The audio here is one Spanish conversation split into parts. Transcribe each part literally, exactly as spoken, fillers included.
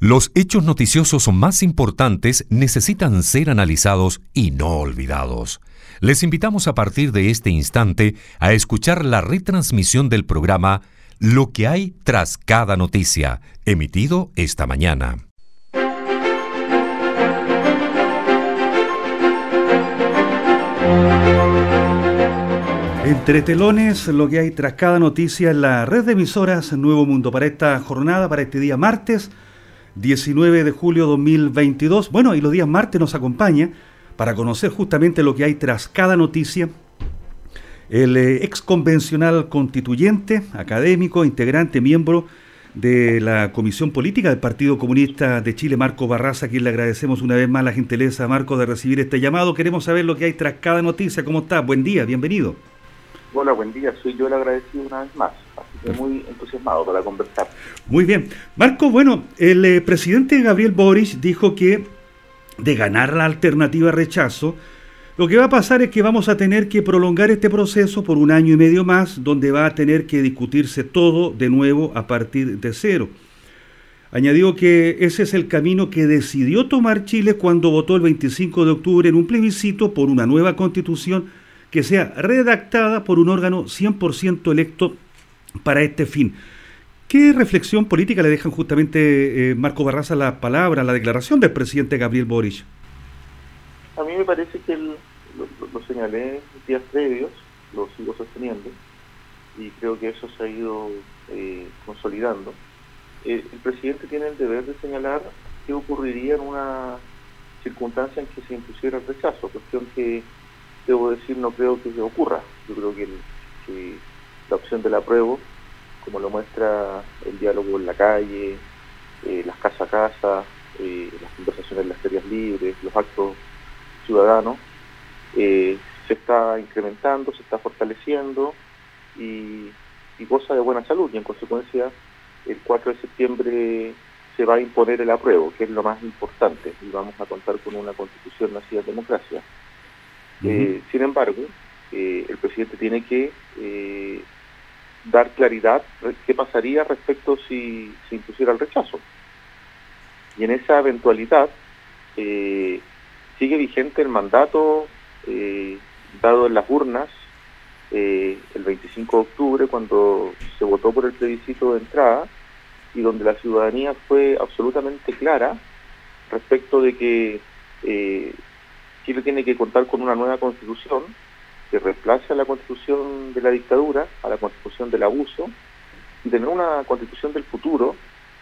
Los hechos noticiosos más importantes necesitan ser analizados y no olvidados. Les invitamos a partir de este instante a escuchar la retransmisión del programa Lo que hay tras cada noticia, emitido esta mañana. Entre telones, lo que hay tras cada noticia en la red de emisoras Nuevo Mundo para esta jornada, para este día martes, diecinueve de julio de dos mil veintidós. Bueno, y los días martes nos acompaña para conocer justamente lo que hay tras cada noticia el eh, ex convencional constituyente, académico, integrante, miembro de la Comisión Política del Partido Comunista de Chile, Marco Barraza, a quien le agradecemos una vez más la gentileza, Marco, de recibir este llamado. Queremos saber lo que hay tras cada noticia. ¿Cómo está? Buen día, bienvenido. Hola, buen día. Soy yo el agradecido una vez más, así que muy entusiasmado para conversar. Muy bien. Marco, bueno, el eh, presidente Gabriel Boric dijo que de ganar la alternativa rechazo, lo que va a pasar es que vamos a tener que prolongar este proceso por un año y medio más, donde va a tener que discutirse todo de nuevo a partir de cero. Añadió que ese es el camino que decidió tomar Chile cuando votó el veinticinco de octubre en un plebiscito por una nueva constitución que sea redactada por un órgano cien por ciento electo para este fin. ¿Qué reflexión política le dejan justamente, eh, Marco Barraza, la palabra, la declaración del presidente Gabriel Boric? A mí me parece que el, lo, lo señalé días previos, lo sigo sosteniendo, y creo que eso se ha ido eh, consolidando. Eh, el presidente tiene el deber de señalar qué ocurriría en una circunstancia en que se impusiera el rechazo, cuestión que debo decir, no creo que ocurra. Yo creo que, el, que la opción del apruebo, como lo muestra el diálogo en la calle, eh, las casa a casa, eh, las conversaciones en las ferias libres, los actos ciudadanos, eh, se está incrementando, se está fortaleciendo y, y goza de buena salud, y en consecuencia el cuatro de septiembre se va a imponer el apruebo, que es lo más importante, y vamos a contar con una constitución nacida en democracia. Eh, sin embargo, eh, el presidente tiene que eh, dar claridad qué pasaría respecto si se impusiera el rechazo. Y en esa eventualidad eh, sigue vigente el mandato eh, dado en las urnas eh, el veinticinco de octubre, cuando se votó por el plebiscito de entrada, y donde la ciudadanía fue absolutamente clara respecto de que eh, Chile tiene que contar con una nueva constitución que reemplace a la constitución de la dictadura, a la constitución del abuso, y tener una constitución del futuro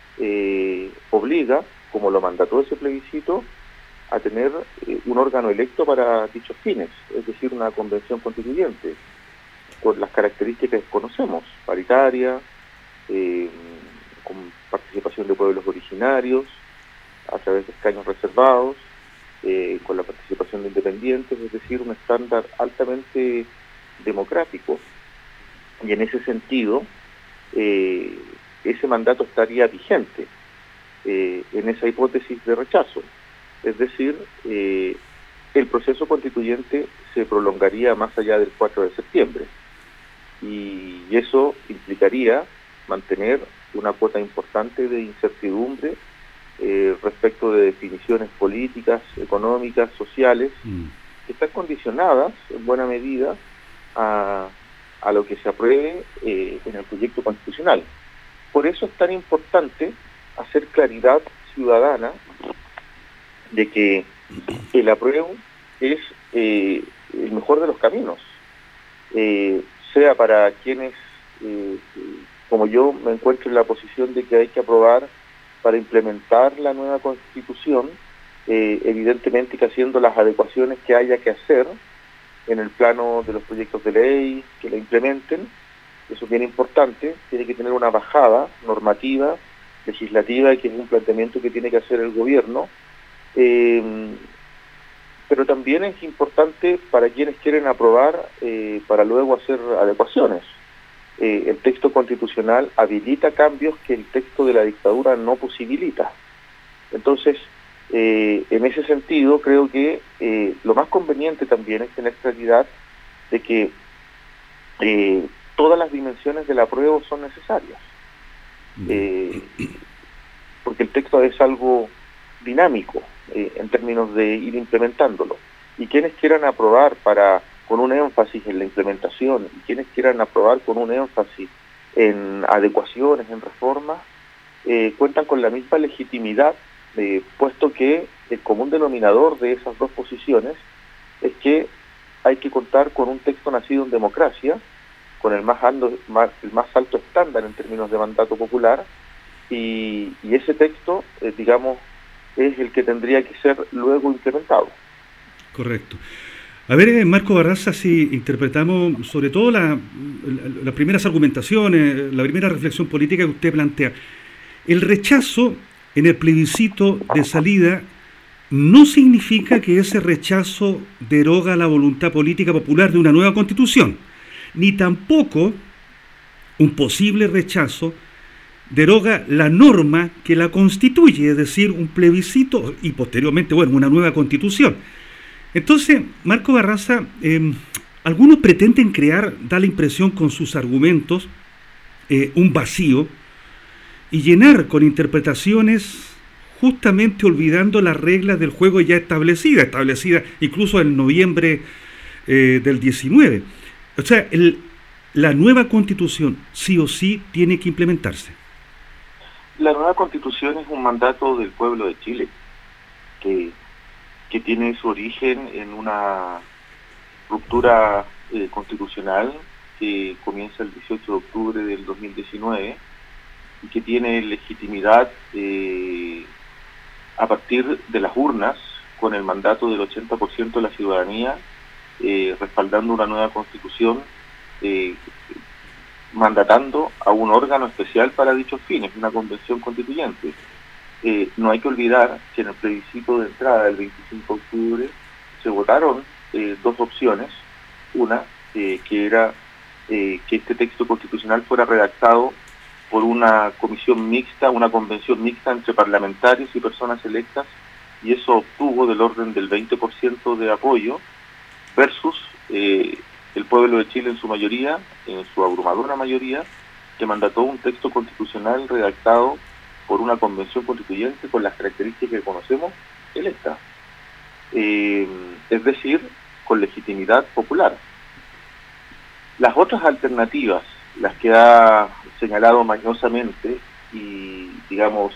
eh, obliga, como lo mandató ese plebiscito, a tener eh, un órgano electo para dichos fines, es decir, una convención constituyente, con las características que conocemos, paritaria, eh, con participación de pueblos originarios, a través de escaños reservados, Eh, con la participación de independientes, es decir, un estándar altamente democrático. Y en ese sentido, eh, ese mandato estaría vigente eh, en esa hipótesis de rechazo. Es decir, eh, el proceso constituyente se prolongaría más allá del cuatro de septiembre. Y eso implicaría mantener una cuota importante de incertidumbre Eh, respecto de definiciones políticas, económicas, sociales, mm. que están condicionadas en buena medida a, a lo que se apruebe eh, en el proyecto constitucional. Por eso es tan importante hacer claridad ciudadana de que el apruebo es eh, el mejor de los caminos, eh, sea para quienes, eh, como yo, me encuentro en la posición de que hay que aprobar para implementar la nueva constitución, eh, evidentemente que haciendo las adecuaciones que haya que hacer en el plano de los proyectos de ley que la implementen. Eso es bien importante, tiene que tener una bajada normativa, legislativa, que es un planteamiento que tiene que hacer el gobierno, eh, pero también es importante para quienes quieren aprobar eh, para luego hacer adecuaciones. Eh, el texto constitucional habilita cambios que el texto de la dictadura no posibilita. Entonces, eh, en ese sentido, creo que eh, lo más conveniente también es tener claridad de que eh, todas las dimensiones del apruebo son necesarias. Eh, porque el texto es algo dinámico eh, en términos de ir implementándolo. Y quienes quieran aprobar para con un énfasis en la implementación, y quienes quieran aprobar con un énfasis en adecuaciones, en reformas, eh, cuentan con la misma legitimidad, eh, puesto que el común denominador de esas dos posiciones es que hay que contar con un texto nacido en democracia, con el más alto, más, el más alto estándar en términos de mandato popular, y, y ese texto, eh, digamos, es el que tendría que ser luego implementado. Correcto. A ver, Marco Barraza, si interpretamos sobre todo la, la, las primeras argumentaciones, la primera reflexión política que usted plantea, el rechazo en el plebiscito de salida no significa que ese rechazo deroga la voluntad política popular de una nueva constitución, ni tampoco un posible rechazo deroga la norma que la constituye, es decir, un plebiscito y posteriormente, bueno, una nueva constitución. Entonces, Marco Barraza, eh, algunos pretenden crear, da la impresión con sus argumentos, eh, un vacío y llenar con interpretaciones justamente olvidando las reglas del juego ya establecidas, establecidas incluso en noviembre eh, del diecinueve. O sea, el, la nueva constitución sí o sí tiene que implementarse. La nueva constitución es un mandato del pueblo de Chile, que que tiene su origen en una ruptura eh, constitucional que comienza el dieciocho de octubre del dos mil diecinueve y que tiene legitimidad eh, a partir de las urnas, con el mandato del ochenta por ciento de la ciudadanía, eh, respaldando una nueva constitución, eh, mandatando a un órgano especial para dichos fines, una convención constituyente. Eh, no hay que olvidar que en el plebiscito de entrada del veinticinco de octubre se votaron eh, dos opciones. Una, eh, que era eh, que este texto constitucional fuera redactado por una comisión mixta, una convención mixta entre parlamentarios y personas electas, y eso obtuvo del orden del veinte por ciento de apoyo, versus eh, el pueblo de Chile en su mayoría, en su abrumadora mayoría, que mandató un texto constitucional redactado por una convención constituyente con las características que conocemos, electa. Eh, es decir, con legitimidad popular. Las otras alternativas, las que ha señalado mañosamente y, digamos,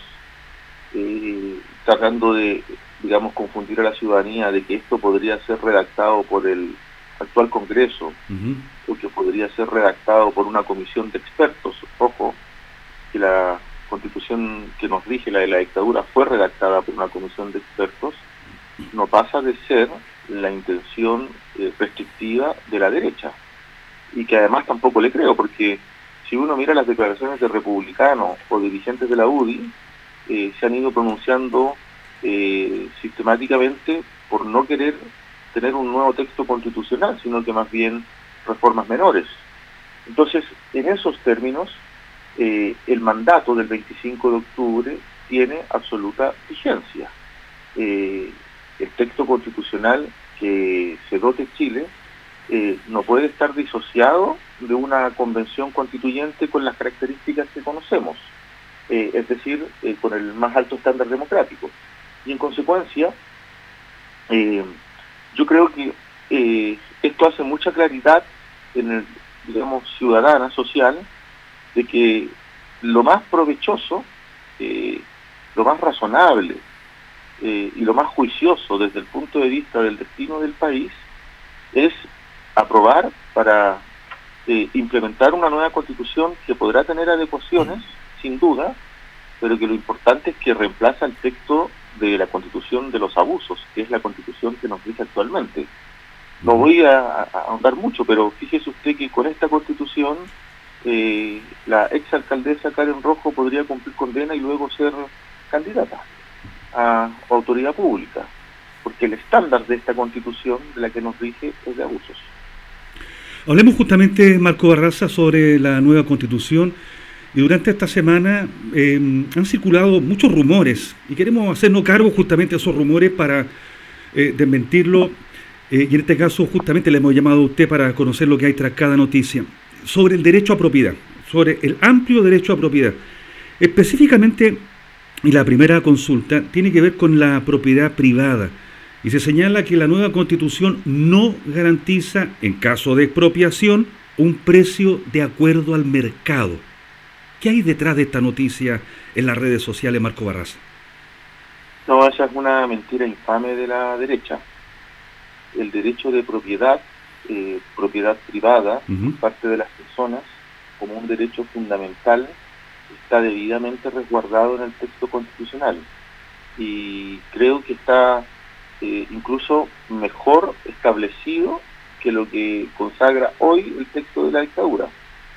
eh, tratando de, digamos, confundir a la ciudadanía de que esto podría ser redactado por el actual Congreso, uh-huh. o que podría ser redactado por una comisión de expertos. Ojo, que la Constitución que nos rige, la de la dictadura, fue redactada por una comisión de expertos, no pasa de ser la intención eh, restrictiva de la derecha, y que además tampoco le creo, porque si uno mira las declaraciones de republicanos o dirigentes de la U D I, eh, se han ido pronunciando eh, sistemáticamente por no querer tener un nuevo texto constitucional, sino que más bien reformas menores. Entonces, en esos términos, Eh, el mandato del veinticinco de octubre tiene absoluta vigencia. Eh, el texto constitucional que se dote Chile eh, no puede estar disociado de una convención constituyente con las características que conocemos, eh, es decir, eh, con el más alto estándar democrático. Y en consecuencia, eh, yo creo que eh, esto hace mucha claridad en el, digamos, ciudadana, social, de que lo más provechoso, eh, lo más razonable eh, y lo más juicioso desde el punto de vista del destino del país es aprobar para eh, implementar una nueva constitución que podrá tener adecuaciones, sin duda, pero que lo importante es que reemplaza el texto de la constitución de los abusos, que es la constitución que nos rige actualmente. No voy a, a ahondar mucho, pero fíjese usted que con esta constitución Eh, la exalcaldesa Karen Rojo podría cumplir condena y luego ser candidata a autoridad pública, porque el estándar de esta constitución, de la que nos rige, es de abusos. Hablemos justamente, Marco Barraza, sobre la nueva constitución, y durante esta semana eh, han circulado muchos rumores, y queremos hacernos cargo justamente de esos rumores para eh, desmentirlo, eh, y en este caso justamente le hemos llamado a usted para conocer lo que hay tras cada noticia, sobre el derecho a propiedad, sobre el amplio derecho a propiedad. Específicamente, y la primera consulta tiene que ver con la propiedad privada. Y se señala que la nueva Constitución no garantiza, en caso de expropiación, un precio de acuerdo al mercado. ¿Qué hay detrás de esta noticia en las redes sociales, Marco Barraza? No, esa es una mentira infame de la derecha. El derecho de propiedad, eh, propiedad privada, uh-huh. por parte de las personas, como un derecho fundamental, está debidamente resguardado en el texto constitucional. Y creo que está eh, incluso mejor establecido que lo que consagra hoy el texto de la dictadura.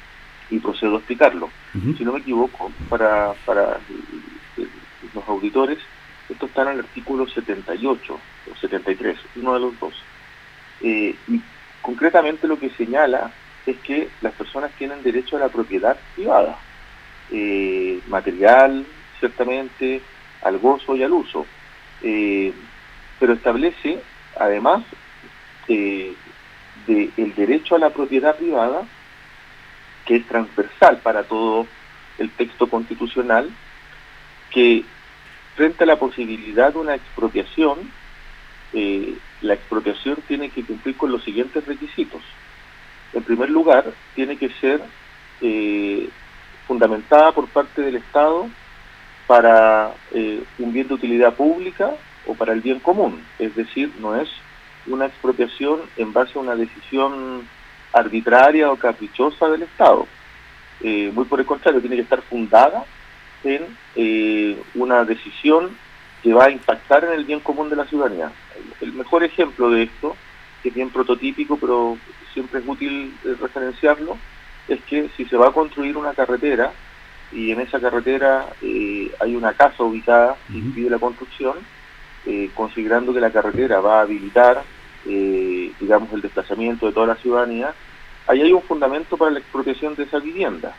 Y procedo a explicarlo. Uh-huh. Si no me equivoco, para, para eh, los auditores, esto está en el artículo setenta y ocho o setenta y tres, uno de los dos. Eh, y concretamente lo que señala es que las personas tienen derecho a la propiedad privada, eh, material, ciertamente, al gozo y al uso. Eh, pero establece, además, eh, de el derecho a la propiedad privada, que es transversal para todo el texto constitucional, que frente a la posibilidad de una expropiación, eh, la expropiación tiene que cumplir con los siguientes requisitos. En primer lugar, tiene que ser eh, fundamentada por parte del Estado para eh, un bien de utilidad pública o para el bien común. Es decir, no es una expropiación en base a una decisión arbitraria o caprichosa del Estado. Eh, muy por el contrario, tiene que estar fundada en eh, una decisión que va a impactar en el bien común de la ciudadanía. El, el mejor ejemplo de esto, que es bien prototípico, pero siempre es útil eh, referenciarlo, es que si se va a construir una carretera y en esa carretera eh, hay una casa ubicada que impide la construcción, eh, considerando que la carretera va a habilitar eh, digamos el desplazamiento de toda la ciudadanía, ahí hay un fundamento para la expropiación de esa vivienda,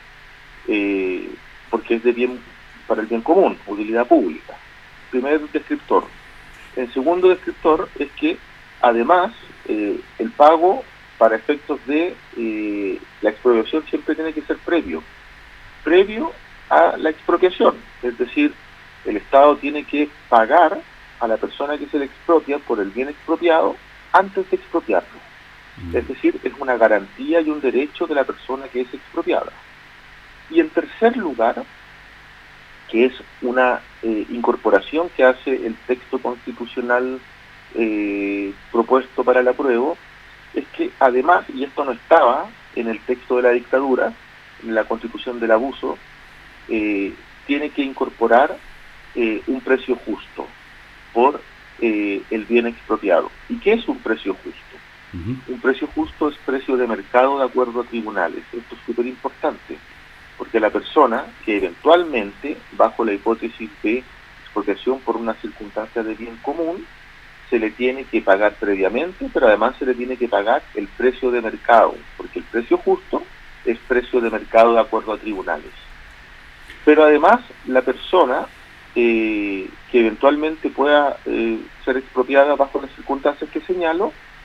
eh, porque es de bien para el bien común, utilidad pública. Primer descriptor. El segundo descriptor es que además eh, el pago para efectos de eh, la expropiación siempre tiene que ser previo, previo a la expropiación, es decir, el Estado tiene que pagar a la persona que se le expropia por el bien expropiado antes de expropiarlo. Mm. Es decir, es una garantía y un derecho de la persona que es expropiada. Y en tercer lugar, que es una eh, incorporación que hace el texto constitucional eh, propuesto para el apruebo, es que además, y esto no estaba en el texto de la dictadura, en la Constitución del Abuso, eh, tiene que incorporar eh, un precio justo por eh, el bien expropiado. ¿Y qué es un precio justo? Uh-huh. Un precio justo es precio de mercado de acuerdo a tribunales. Esto es súper importante, porque la persona que eventualmente, bajo la hipótesis de expropiación por una circunstancia de bien común, se le tiene que pagar previamente, pero además se le tiene que pagar el precio de mercado, porque el precio justo es precio de mercado de acuerdo a tribunales. Pero además la persona eh, que eventualmente pueda eh, ser expropiada bajo las circunstancias que señalo,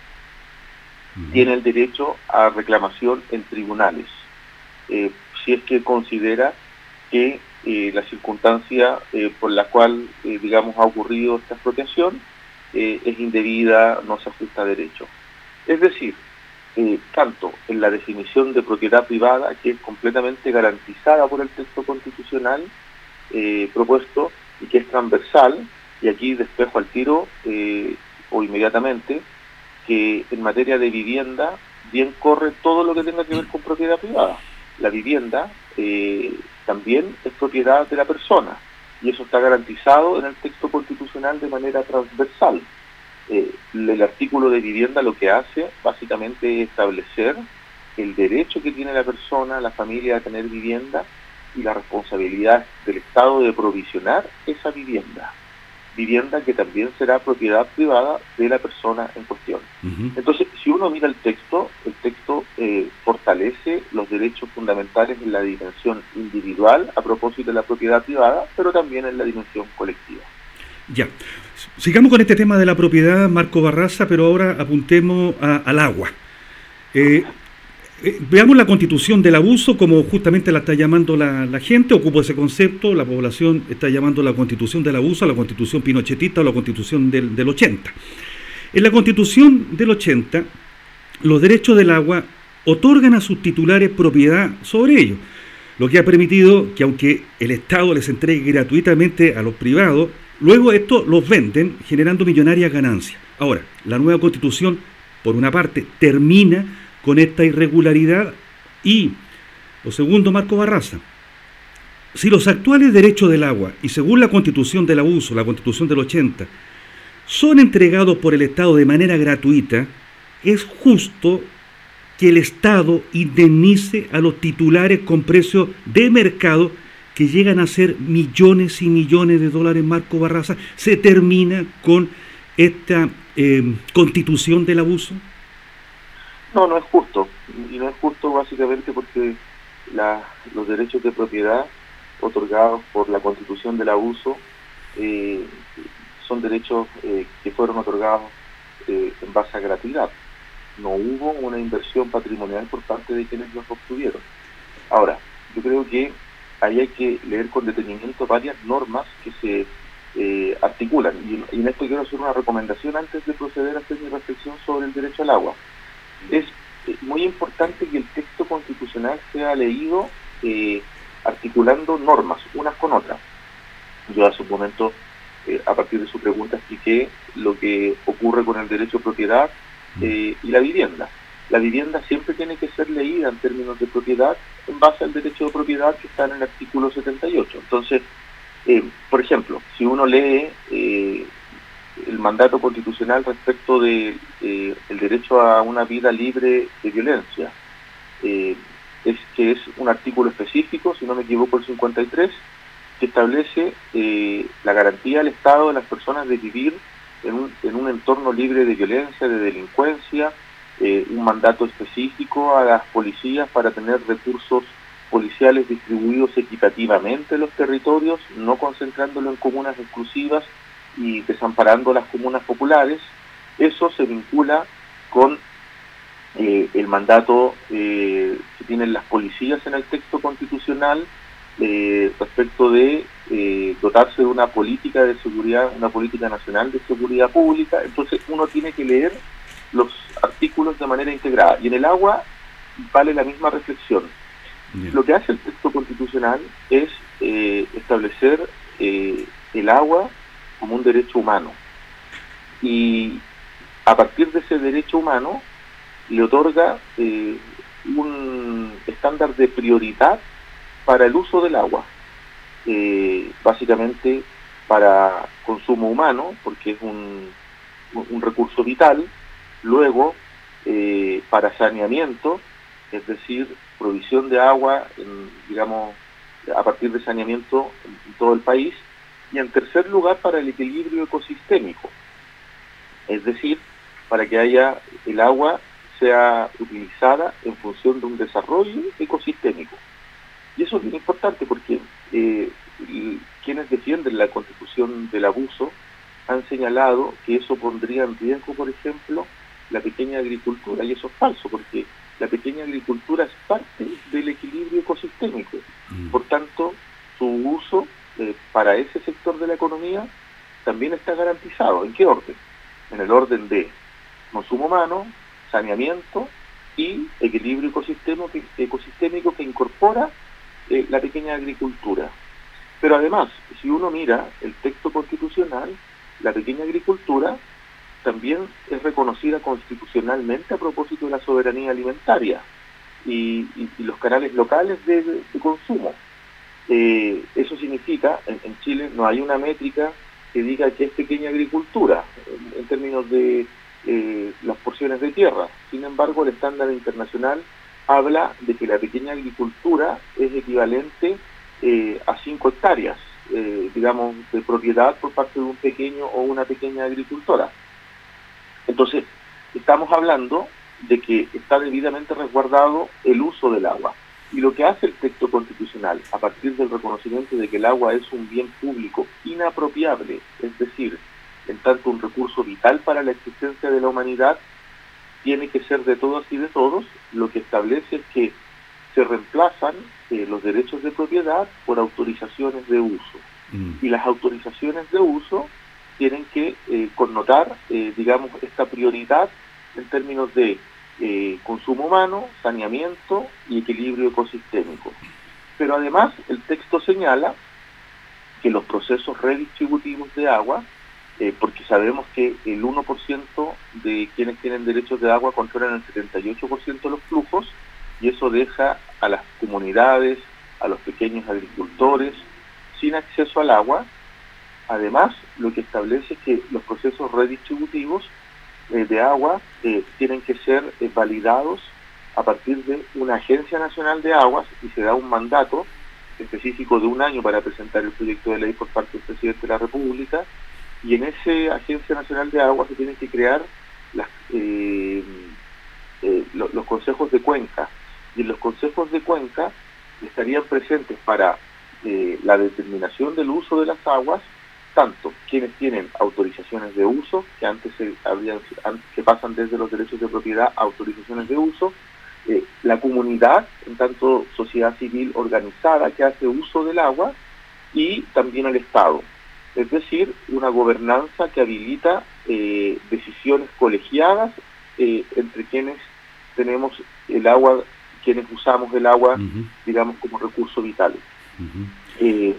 uh-huh. tiene el derecho a reclamación en tribunales, eh, si es que considera que eh, la circunstancia eh, por la cual, eh, digamos, ha ocurrido esta expropiación eh, es indebida, no se ajusta a derecho. Es decir, eh, tanto en la definición de propiedad privada, que es completamente garantizada por el texto constitucional eh, propuesto y que es transversal, y aquí despejo al tiro eh, o inmediatamente, que en materia de vivienda bien corre todo lo que tenga que ver con propiedad privada. La vivienda eh, también es propiedad de la persona, y eso está garantizado en el texto constitucional de manera transversal. Eh, el artículo de vivienda lo que hace básicamente es establecer el derecho que tiene la persona, la familia, a tener vivienda, y la responsabilidad del Estado de provisionar esa vivienda. Vivienda que también será propiedad privada de la persona en cuestión. Uh-huh. Entonces, si uno mira el texto, el texto eh, fortalece los derechos fundamentales en la dimensión individual a propósito de la propiedad privada, pero también en la dimensión colectiva. Ya, sigamos con este tema de la propiedad, Marco Barraza, pero ahora apuntemos a, al agua. Eh, eh, veamos la constitución del abuso, como justamente la está llamando la, la gente, ocupo ese concepto, la población está llamando la constitución del abuso a la constitución pinochetista o la constitución del, del ochenta. En la constitución del ochenta, los derechos del agua otorgan a sus titulares propiedad sobre ellos, lo que ha permitido que aunque el Estado les entregue gratuitamente a los privados, luego estos los venden generando millonarias ganancias. Ahora, la nueva constitución, por una parte, termina con esta irregularidad y, lo segundo, Marco Barraza, si los actuales derechos del agua, y según la constitución del abuso, la constitución del ochenta, son entregados por el Estado de manera gratuita, es justo que el Estado indemnice a los titulares con precios de mercado que llegan a ser millones y millones de dólares. Marco Barraza, ¿se termina con esta eh, constitución del abuso? No, no es justo. Y no es justo básicamente porque la, los derechos de propiedad otorgados por la constitución del abuso eh, son derechos eh, que fueron otorgados eh, en base a gratuidad. No hubo una inversión patrimonial por parte de quienes los obtuvieron. Ahora, yo creo que ahí hay que leer con detenimiento varias normas que se eh, articulan. Y, y en esto quiero hacer una recomendación antes de proceder a hacer mi reflexión sobre el derecho al agua. Es eh, muy importante que el texto constitucional sea leído eh, articulando normas, unas con otras. Yo hace un momento, eh, a partir de su pregunta, expliqué lo que ocurre con el derecho de propiedad eh, y la vivienda. La vivienda siempre tiene que ser leída en términos de propiedad en base al derecho de propiedad que está en el artículo setenta y ocho. Entonces, eh, por ejemplo, si uno lee eh, el mandato constitucional respecto de eh, el derecho a una vida libre de violencia, eh, es que es un artículo específico, si no me equivoco, el cincuenta y tres, que establece eh, la garantía al Estado de las personas de vivir en un, en un entorno libre de violencia, de delincuencia, eh, un mandato específico a las policías para tener recursos policiales distribuidos equitativamente en los territorios, no concentrándolo en comunas exclusivas y desamparando las comunas populares. Eso se vincula con eh, el mandato eh, que tienen las policías en el texto constitucional eh, respecto de eh, dotarse de una política de seguridad, una política nacional de seguridad pública. Entonces uno tiene que leer los artículos de manera integrada. Y en el agua vale la misma reflexión. Bien. Lo que hace el texto constitucional es eh, establecer eh, el agua como un derecho humano. Y a partir de ese derecho humano le otorga eh, un estándar de prioridad para el uso del agua. Eh, básicamente para consumo humano, porque es un, un recurso vital. Luego, eh, para saneamiento, es decir, provisión de agua, en, digamos, a partir de saneamiento en, en todo el país. Y en tercer lugar, para el equilibrio ecosistémico, es decir, para que haya el agua sea utilizada en función de un desarrollo ecosistémico. Y eso es bien importante porque eh, quienes defienden la constitución del abuso han señalado que eso pondría en riesgo, por ejemplo, la pequeña agricultura, y eso es falso, porque la pequeña agricultura es parte del equilibrio ecosistémico. Mm. Por tanto, su uso eh, para ese sector de la economía también está garantizado. ¿En qué orden? En el orden de consumo humano, saneamiento y equilibrio ecosistémico que, ecosistémico que incorpora eh, la pequeña agricultura. Pero además, si uno mira el texto constitucional, la pequeña agricultura también es reconocida constitucionalmente a propósito de la soberanía alimentaria y, y, y los canales locales de, de consumo. Eh, eso significa, en, en Chile no hay una métrica que diga que es pequeña agricultura en, en términos de eh, las porciones de tierra. Sin embargo, el estándar internacional habla de que la pequeña agricultura es equivalente eh, a cinco hectáreas, eh, digamos, de propiedad por parte de un pequeño o una pequeña agricultora. Entonces, estamos hablando de que está debidamente resguardado el uso del agua. Y lo que hace el texto constitucional, a partir del reconocimiento de que el agua es un bien público inapropiable, es decir, en tanto un recurso vital para la existencia de la humanidad, tiene que ser de todas y de todos, lo que establece es que se reemplazan eh, los derechos de propiedad por autorizaciones de uso. Mm. Y las autorizaciones de uso tienen que eh, connotar, eh, digamos, esta prioridad en términos de eh, consumo humano, saneamiento y equilibrio ecosistémico. Pero además el texto señala que los procesos redistributivos de agua, eh, porque sabemos que el uno por ciento de quienes tienen derechos de agua controlan el setenta y ocho por ciento de los flujos, y eso deja a las comunidades, a los pequeños agricultores, sin acceso al agua. Además, lo que establece es que los procesos redistributivos eh, de agua eh, tienen que ser eh, validados a partir de una agencia nacional de aguas, y se da un mandato específico de un año para presentar el proyecto de ley por parte del presidente de la República, y en esa agencia nacional de aguas se tienen que crear las, eh, eh, lo, los consejos de cuenca, y en los consejos de cuenca estarían presentes para eh, la determinación del uso de las aguas, tanto quienes tienen autorizaciones de uso, que antes se habrían, que pasan desde los derechos de propiedad a autorizaciones de uso, eh, la comunidad, en tanto sociedad civil organizada que hace uso del agua, y también el Estado. Es decir, una gobernanza que habilita eh, decisiones colegiadas eh, entre quienes tenemos el agua, quienes usamos el agua, uh-huh. digamos, como recurso vital. Uh-huh. Eh,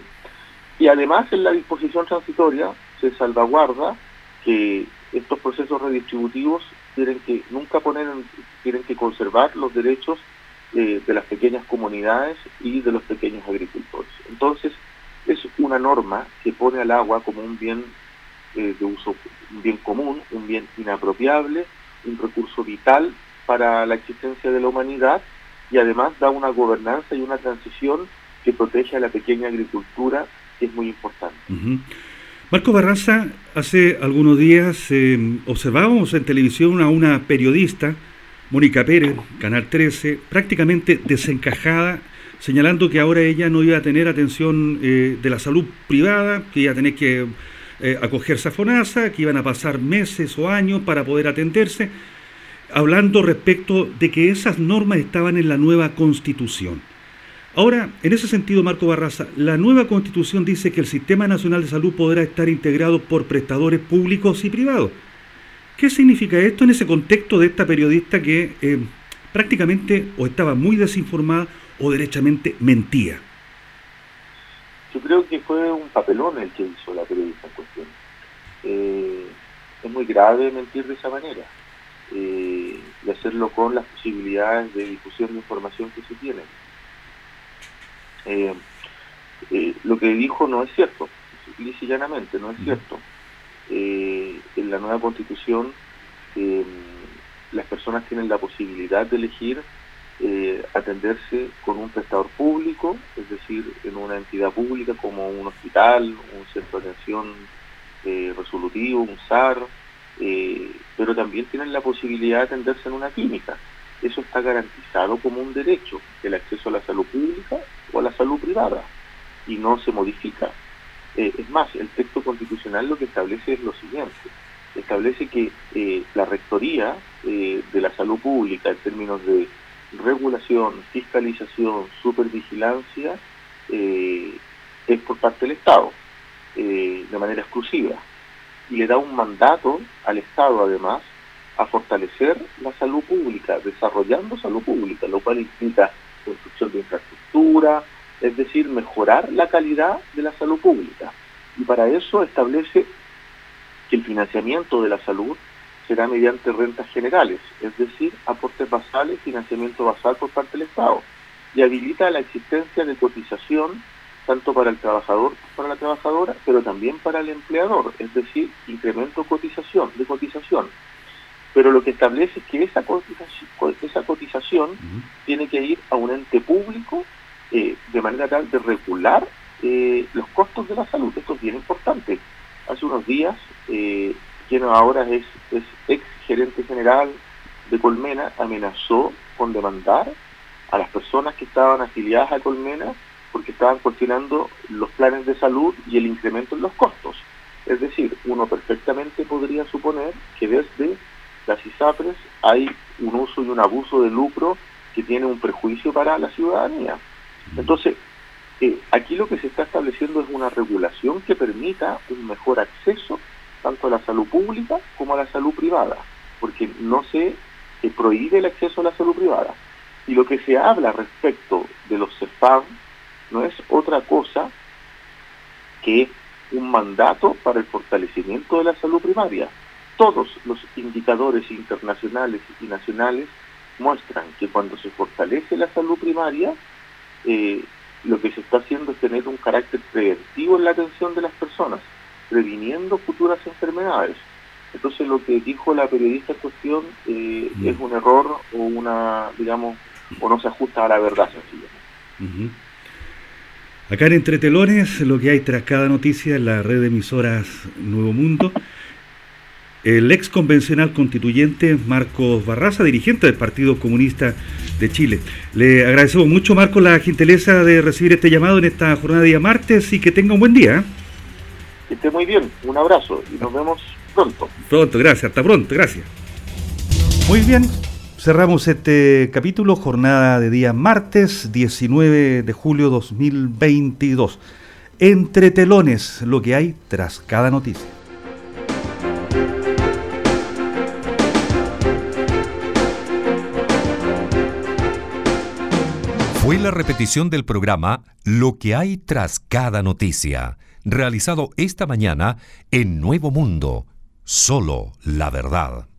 y además en la disposición transitoria se salvaguarda que estos procesos redistributivos tienen que nunca poner, en, tienen que conservar los derechos eh, de las pequeñas comunidades y de los pequeños agricultores. Entonces, es una norma que pone al agua como un bien eh, de uso, un bien común, un bien inapropiable, un recurso vital para la existencia de la humanidad, y además da una gobernanza y una transición que protege a la pequeña agricultura, que es muy importante. Uh-huh. Marco Barraza, hace algunos días eh, observábamos en televisión a una periodista, Mónica Pérez, Canal trece, prácticamente desencajada, señalando que ahora ella no iba a tener atención eh, de la salud privada, que iba a tener que eh, acogerse a FONASA, que iban a pasar meses o años para poder atenderse, hablando respecto de que esas normas estaban en la nueva Constitución. Ahora, en ese sentido, Marco Barraza, la nueva Constitución dice que el Sistema Nacional de Salud podrá estar integrado por prestadores públicos y privados. ¿Qué significa esto en ese contexto de esta periodista que eh, prácticamente o estaba muy desinformada o derechamente mentía? Yo creo que fue un papelón el que hizo la periodista en cuestión. Eh, es muy grave mentir de esa manera eh, y hacerlo con las posibilidades de difusión de información que se tienen. Eh, eh, lo que dijo no es cierto, lisa y llanamente no es cierto. Eh, en la nueva Constitución eh, las personas tienen la posibilidad de elegir eh, atenderse con un prestador público, es decir, en una entidad pública como un hospital, un centro de atención eh, resolutivo, un S A R, eh, pero también tienen la posibilidad de atenderse en una clínica. Eso está garantizado como un derecho, el acceso a la salud pública o a la salud privada, y no se modifica. Eh, es más, el texto constitucional lo que establece es lo siguiente: establece que eh, la rectoría eh, de la salud pública en términos de regulación, fiscalización, supervigilancia, eh, es por parte del Estado, eh, de manera exclusiva, y le da un mandato al Estado además a fortalecer la salud pública, desarrollando salud pública, lo cual implica construcción de infraestructura, es decir, mejorar la calidad de la salud pública. Y para eso establece que el financiamiento de la salud será mediante rentas generales, es decir, aportes basales, financiamiento basal por parte del Estado, y habilita la existencia de cotización tanto para el trabajador como para la trabajadora, pero también para el empleador, es decir, incremento cotización, de cotización. Pero lo que establece es que esa cotización, esa cotización uh-huh. tiene que ir a un ente público eh, de manera tal de regular eh, los costos de la salud. Esto es bien importante. Hace unos días, eh, quien ahora es, es ex gerente general de Colmena, amenazó con demandar a las personas que estaban afiliadas a Colmena porque estaban cuestionando los planes de salud y el incremento en los costos. Es decir, uno perfectamente podría suponer que desde las ISAPRES hay un uso y un abuso de lucro que tiene un perjuicio para la ciudadanía. Entonces, eh, aquí lo que se está estableciendo es una regulación que permita un mejor acceso tanto a la salud pública como a la salud privada, porque no se eh, prohíbe el acceso a la salud privada. Y lo que se habla respecto de los CEFAM no es otra cosa que un mandato para el fortalecimiento de la salud primaria. Todos los indicadores internacionales y nacionales muestran que cuando se fortalece la salud primaria, eh, lo que se está haciendo es tener un carácter preventivo en la atención de las personas, previniendo futuras enfermedades. Entonces lo que dijo la periodista en cuestión eh, uh-huh. es un error o una, digamos, o no se ajusta a la verdad sencillamente. Uh-huh. Acá en Entre Telones, lo que hay tras cada noticia en la red de emisoras Nuevo Mundo, el ex convencional constituyente Marcos Barraza, dirigente del Partido Comunista de Chile. Le agradecemos mucho, Marcos, la gentileza de recibir este llamado en esta jornada de día martes y que tenga un buen día. Que esté muy bien, un abrazo y nos vemos pronto. Pronto, gracias, hasta pronto, gracias. Muy bien, cerramos este capítulo, jornada de día martes, diecinueve de julio dos mil veintidós. Entre Telones, lo que hay tras cada noticia. Fue la repetición del programa Lo que hay tras cada noticia, realizado esta mañana en Nuevo Mundo, solo la verdad.